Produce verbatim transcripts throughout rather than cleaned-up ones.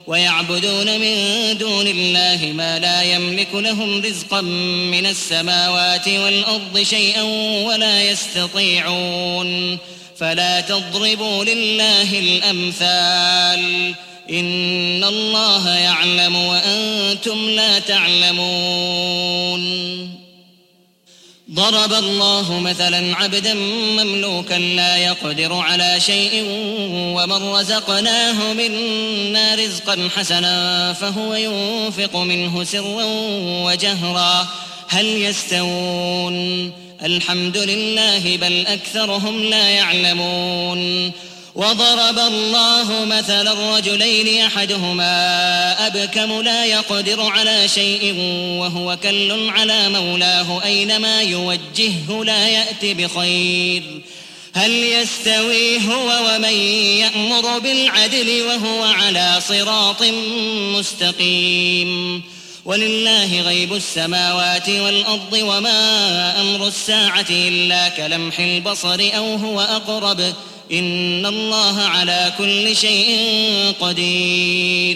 ويعبدون من دون الله ما لا يملك لهم رزقا من السماوات والأرض شيئا ولا يستطيعون فلا تضربوا لله الأمثال إن الله يعلم وأنتم لا تعلمون. ضرب الله مثلا عبدا مملوكا لا يقدر على شيء ومن رزقناه منا رزقا حسنا فهو ينفق منه سرا وجهرا هل يستوون الحمد لله بل أكثرهم لا يعلمون. وضرب الله مثلا رجلين أحدهما أبكم لا يقدر على شيء وهو كل على مولاه أينما يوجهه لا يأتي بخير هل يستوي هو ومن يأمر بالعدل وهو على صراط مستقيم. ولله غيب السماوات والأرض وما أمر الساعة إلا كلمح البصر أو هو أقرب إن الله على كل شيء قدير.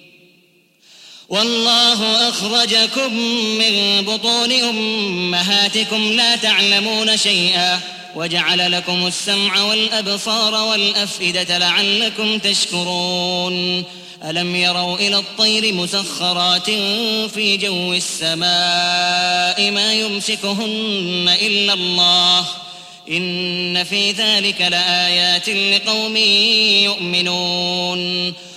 والله أخرجكم من بطون أمهاتكم لا تعلمون شيئا وجعل لكم السمع والأبصار والأفئدة لعلكم تشكرون. ألم يروا إلى الطير مسخرات في جو السماء ما يمسكهن إلا الله إن في ذلك لآيات لقوم يؤمنون.